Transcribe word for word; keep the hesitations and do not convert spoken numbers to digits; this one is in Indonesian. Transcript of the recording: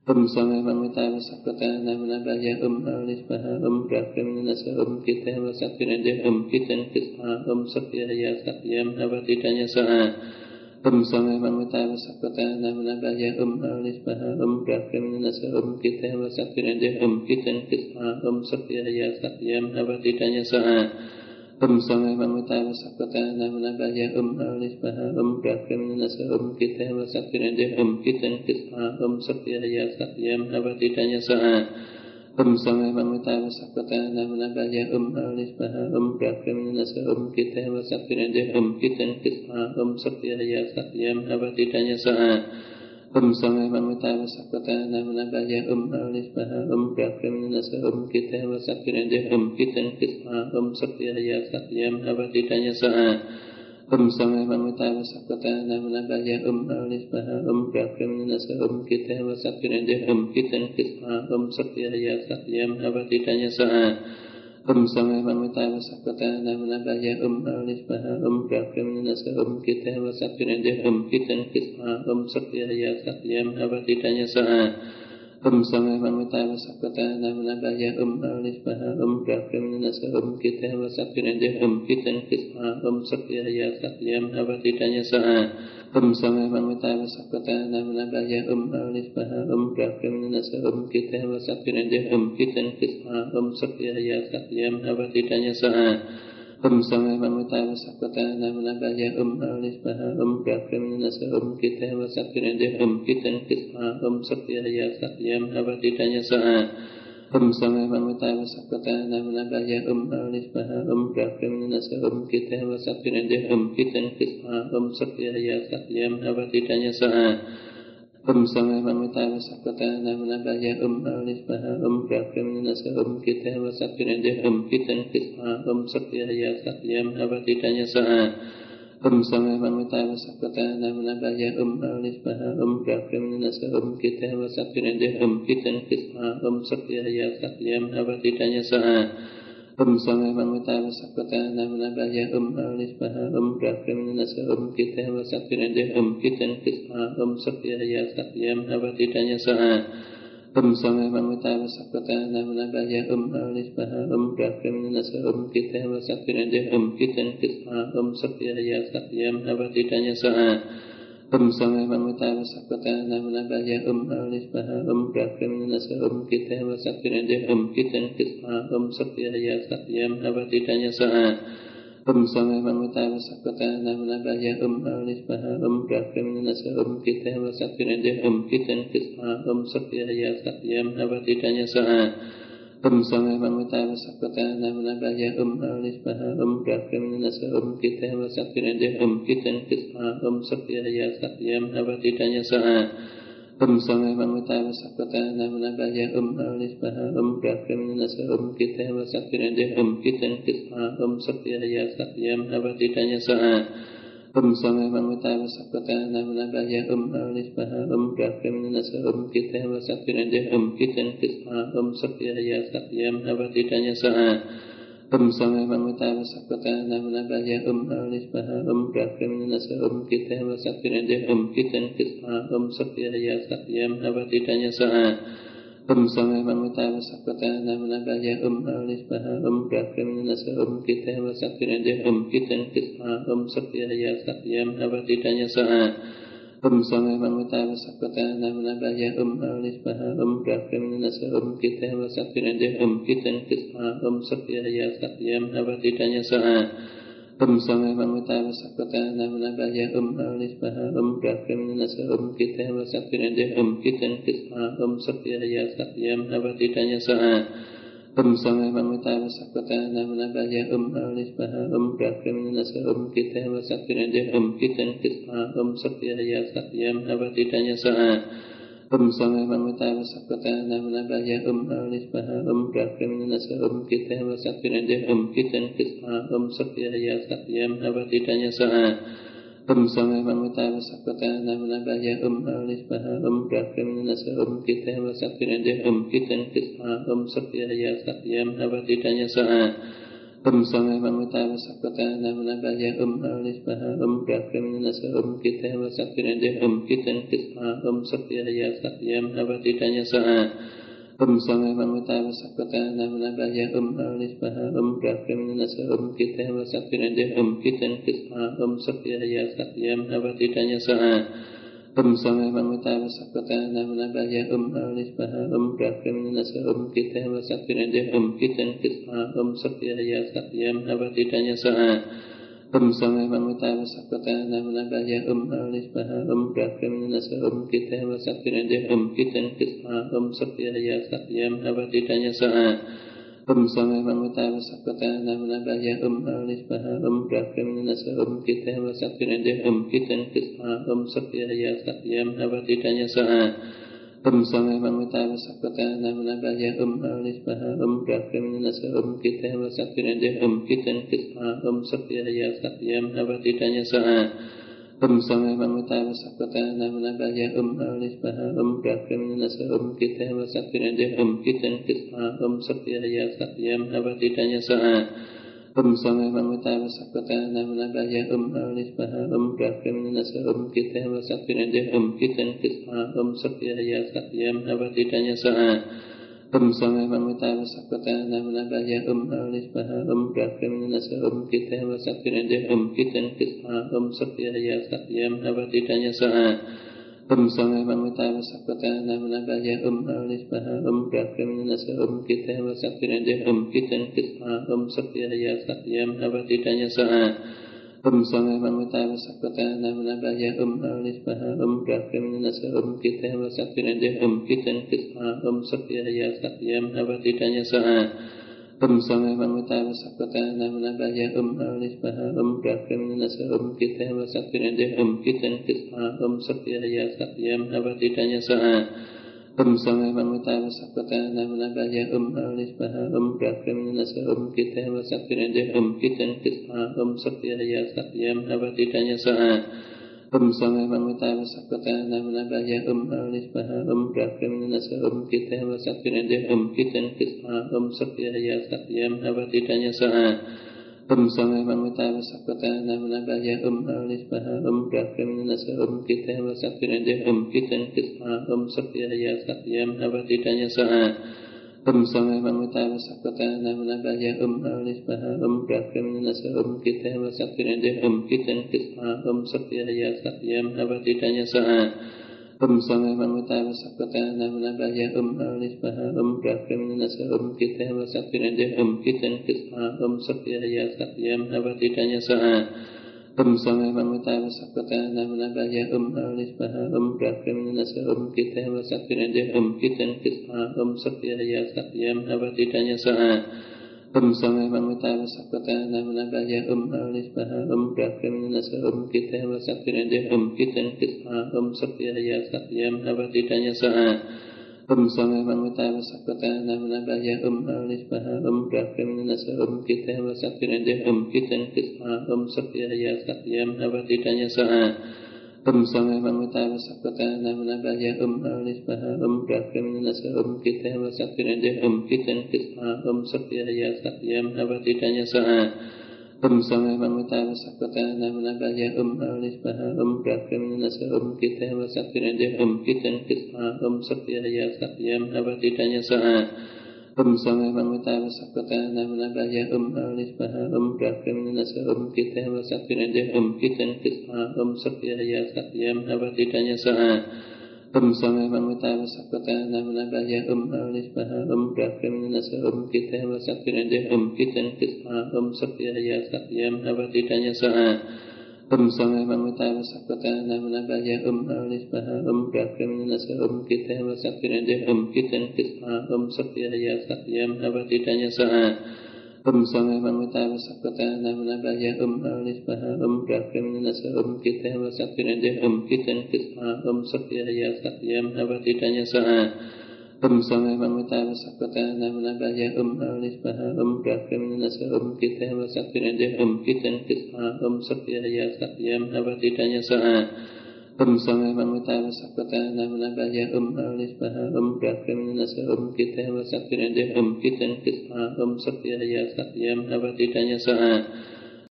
Om Swami Pamitaya Sakata Namanabaya Om Alispaha Om Prakraminasa Om Kita Vasaktinadya Om Kita Kispaha Om Satyaya Satyam Avatitanya Saha Om Swami Pamitaya Sakata Namanabaya Om Alispaha Om Prakraminasa Om Kita Vasaktinadya Om Kita Kispaha Om Satyaya Satyam Avatitanya Saha Om Swami Pamitaya Sakata Namanabaya Om Alispaha Om Prakraminasa Om Kita Vasaktinadya Om Kita Kispaha Om Satyaya Satyam Avatitanya Saha Om Swami Pamitaya Sakata Namanabaya Om Alispaha Om Prakraminasa Om Kita Vasaktinadya Om Kita Kispaha Om Satyaya Satyam Avatitanya Saha Om Swami Pamitaya Sakata Namanabaya Om Alispaha Om Prakraminasa Om Kita Vasaktinadya Om Kita Kispaha Om Satyaya Satyam Avatitanya Saha Om Swami Pamitaya Sakata Namanabaya Om Alispaha Om Prakraminasa Om Kita Vasaktinadya Om Kita Kispaha Om Satyaya Satyam Avatitanya Saha Om Swami Pamitaya Sakata Namanabaya Om Alispaha Om Prakraminasa Om Kita Vasaktinadya Om Kita Kispaha Om Satyaya Satyam Avatitanya Saha Om Swami Pamitaya Sakata Namanabaya Om Alispaha Om Prakraminasa Om Kita Vasaktinadya Om Kita Kispaha Om Satyaya Satyam Avatitanya Saha Om Swami Pamitaya Sakata Namanabaya Om Alispaha Om Prakraminasa Om Kita Vasaktinadya Om Kita Kispaha Om Satyaya Satyam Avatitanya Saha Om Swami Pamitaya Sakata Namanabaya Om Alispaha Om Prakraminasa Om Kita Vasaktinadya Om Kita Kispaha Om Satyaya Satyam Avatitanya Saha Om Swami Pamitaya Sakata Namanabaya Om Alispaha Om Prakraminasa Om Kita Vasaktinadya Om Kita Kispaha Om Satyaya Satyam Avatitanya Saha Om Swami Pamitaya Sakata Namanabaya Om Alispaha Om Prakraminasa Om Kita Vasaktinadya Om Kita Kispaha Om Satyaya Satyam Avatitanya Saha Om Swami Pamitaya Sakata Namanabaya Om Alispaha Om Prakraminasa Om Kita Vasaktinadya Om Kita Kispaha Om Satyaya Satyam Avatitanya Saha Om Swami Pamitaya Sakata Namanabaya Om Alispaha Om Prakraminasa Om Kita Vasaktinadya Om Kita Kispaha Om Satyaya Satyam Avatitanya Saha Om Swami Pamitaya Sakata Namanabaya Om Alispaha Om Prakraminasa Om Kita Vasaktinadya Om Kita Kispaha Om Satyaya Satyam Avatitanya Saha Om Swami Pamitaya Sakata Namanabaya Om Alispaha Om Prakraminasa Om Kita Vasaktinadya Om Kita Kispaha Om Satyaya Satyam Avatitanya Saha Om Swami Pamitaya Sakata Namanabaya Om Alispaha Om Prakraminasa Om Kita Vasaktinadya Om Kita Kispaha Om Satyaya Satyam Avatitanya Saha Om Swami Pamitaya Sakata Namanabaya Om Alispaha Om Prakraminasa Om Kita Vasaktinadya Om Kita Kispaha Om Satyaya Satyam Avatitanya Saha Om Swami Pamitaya Sakata Namanabaya Om Alispaha Om Prakraminasa Om Kita Vasaktinadya Om Kita Kispaha Om Satyaya Satyam Avatitanya Saha Om Swami Pamitaya Sakata Namanabaya Om Alispaha Om Prakraminasa Om Kita Vasaktinadya Om Kita Kispaha Om Satyaya Satyam Avatitanya Saha Om Swami Pamitaya Sakata Namanabaya Om Alispaha Om Prakraminasa Om Kita Vasaktinadya Om Kita Kispaha Om Satyaya Satyam Avatitanya Saha Om Swami Pamitaya Sakata Namanabaya Om Alispaha Om Prakraminasa Om Kita Vasaktinadya Om Kita Kispaha Om Satyaya Satyam Avatitanya Saha Om Swami Pamitaya Sakata Namanabaya Om Alispaha Om Prakraminasa Om Kita Vasaktinadya Om Kita Kispaha Om Satyaya Satyam Avatitanya Saha Om Swami Pamitaya Sakata Namanabaya Om Alispaha Om Prakraminasa Om Kita Vasaktinadya Om Kita Kispaha Om Satyaya Satyam Avatitanya Saha Om Swami Pamitaya Sakata Namanabaya Om Alispaha Om Prakraminasa Om Kita Vasaktinadya Om Kita Kispaha Om Satyaya Satyam Avatitanya Saha Om Swami Pamitaya Sakata Namanabaya Om Alispaha Om Prakraminasa Om Kita Vasaktinadya Om Kita Kispaha Om Satyaya Satyam Avatitanya Saha Om Swami Pamitaya Sakata Namanabaya Om Alispaha Om Prakraminasa Om Kita Vasaktinadya Om Kita Kispaha Om Satyaya Satyam Avatitanya Saha Om Samaya Mamata Vasakata Namanabhaya Om Arispaha Om Prakraminasa Om Kita Vasaktinade Om Kita Kisma Om Satyaya Satyam Avatitanya Saha Om Samaya Mamata Vasakata Namanabhaya Om Arispaha Om Prakraminasa Om Kita Vasaktinade Om Kita Kisma Om Satyaya Satyam Avatitanya Saha Om Samaya Mamata Vasakata Namanabhaya Om Arispaha Om Prakraminasa Om Kita Vasaktinade Om Kita Kisma Om Satyaya Satyam Avatitanya Saha Om Samaya Mamata Vasakata Namanabhaya Om Arispaha Om Prakraminasa Om Kita Vasaktinade Om Kita Kisma Om Satyaya Satyam Avatitanya Saha Om Samaya Mamata Vasakata Namanabhaya Om Arispaha Om Prakraminasa Om Kita Vasaktinade Om Kita Kisma Om Satyaya Satyam Avatitanya Saha Om Samaya Mamata Vasakata Namanabhaya Om Arispaha Om Prakraminasa Om Kita Vasaktinade Om Kita Kisma Om Satyaya Satyam Avatitanya Saha Om Samaya Mamata Vasakata Namanabhaya Om Arispaha Om Prakraminasa Om Kita Vasaktinade Om Kita Kisma Om Satyaya Satyam Avatitanya Saha Om Samaya Mamata Vasakata Namanabhaya Om Arispaha Om Prakraminasa Om Kita Vasaktinade Om Kita Kisma Om Satyaya Satyam Avatitanya Saha Om Samaya Mamata Vasakata Namanabhaya Om Arispaha Om Prakraminasa Om Kita Vasaktinade Om Kita Kisma Om Satyaya Satyam Avatitanya Saha Om Samaya Mamata Vasakata Namanabhaya Om Arispaha Om Prakraminasa Om Kita Vasaktinade Om Kita Kisma Om Satyaya Satyam Avatitanya Saha Om Samaya Mamata Vasakata Namanabhaya Om Arispaha Om Prakraminasa Om Kita Vasaktinade Om Kita Kisma Om Satyaya Satyam Avatitanya Saha Om Samaya Mamata Vasakata Namanabhaya Om Arispaha Om Prakraminasa Om Kita Vasaktinade Om Kita Kisma Om Satyaya Satyam Avatitanya Saha Om Samaya Mamata Vasakata Namanabhaya Om Arispaha Om Prakraminasa Om Kita Vasaktinade Om Kita Kisma Om Satyaya Satyam Avatitanya Saha Om Samaya Mamata Vasakata Namanabhaya Om Arispaha Om Prakraminasa Om Kita Vasaktinade Om Kita Kisma Om Satyaya Satyam Avatitanya Saha Om Samaya Mamata Vasakata Namanabhaya Om Arispaha Om Prakraminasa Om Kita Vasaktinade Om Kita Kisma Om Satyaya Satyam Avatitanya Saha Om Samaya Mamata Vasakata Namanabhaya Om Arispaha Om Prakraminasa Om Kita Vasaktinade Om Kita Kisma Om Satyaya Satyam Avatitanya Saha Om Samaya Mamata Vasakata Namanabhaya Om Arispaha Om Prakraminasa Om Kita Vasaktinade Om Kita Kisma Om Satyaya Satyam Avatitanya Saha Om Samaya Mamata Vasakata Namanabhaya Om Arispaha Om Prakraminasa Om Kita Vasaktinade Om Kita Kisma Om Satyaya Satyam Avatitanya Saha Om Samaya Mamata Vasakata Namanabhaya Om Arispaha Om Prakraminasa Om Kita Vasaktinade Om Kita Kisma Om Satyaya Satyam Avatitanya Saha Om Samaya Mamata Vasakata Namanabhaya Om Arispaha Om Prakraminasa Om Kita Vasaktinade Om Kita Kisma Om Satyaya Satyam Avatitanya Saha Om Samaya Mamata Vasakata Namanabhaya Om Arispaha Om Prakraminasa Om Kita Vasaktinade Om Kita Kisma Om Satyaya Satyam Avatitanya Saha Om Samaya Mamata Vasakata Namanabhaya Om Arispaha Om Prakraminasa Om Kita Vasaktinade Om Kita Kisma Om Satyaya Satyam Avatitanya Saha Om Samaya Mamata Vasakata Namanabhaya Om Arispaha Om Prakraminasa Om Kita Vasaktinade Om Kita Kisma Om Satyaya Satyam Avatitanya Saha Om Samaya Mamata Vasakata Namanabhaya Om Arispaha Om Prakraminasa Om Kita Vasaktinade Om Kita Kisma Om Satyaya Satyam Avatitanya Saha Om Samaya Mamata Vasakata Namanabhaya Om Arispaha Om Prakraminasa Om Kita Vasaktinade Om Kita Kisma Om Satyaya Satyam Avatitanya Saha Om Samaya Mamata Vasakata Namanabhaya Om Arispaha Om Prakraminasa Om Kita Vasaktinade Om Kita Kisma Om Satyaya Satyam Avatitanya Saha Om Samaya Mamata Vasakata Namanabhaya Om Arispaha Om Prakraminasa Om Kita Vasaktinade Om Kita Kisma Om Satyaya Satyam Avatitanya Saha Om Samaya Mamita Vasapata Namanagaya Om Alispaha Om Prakramanasa Om Kita Vasatinade Om Kita Kispaha Om Satyaya Satyam Avatitanya Saha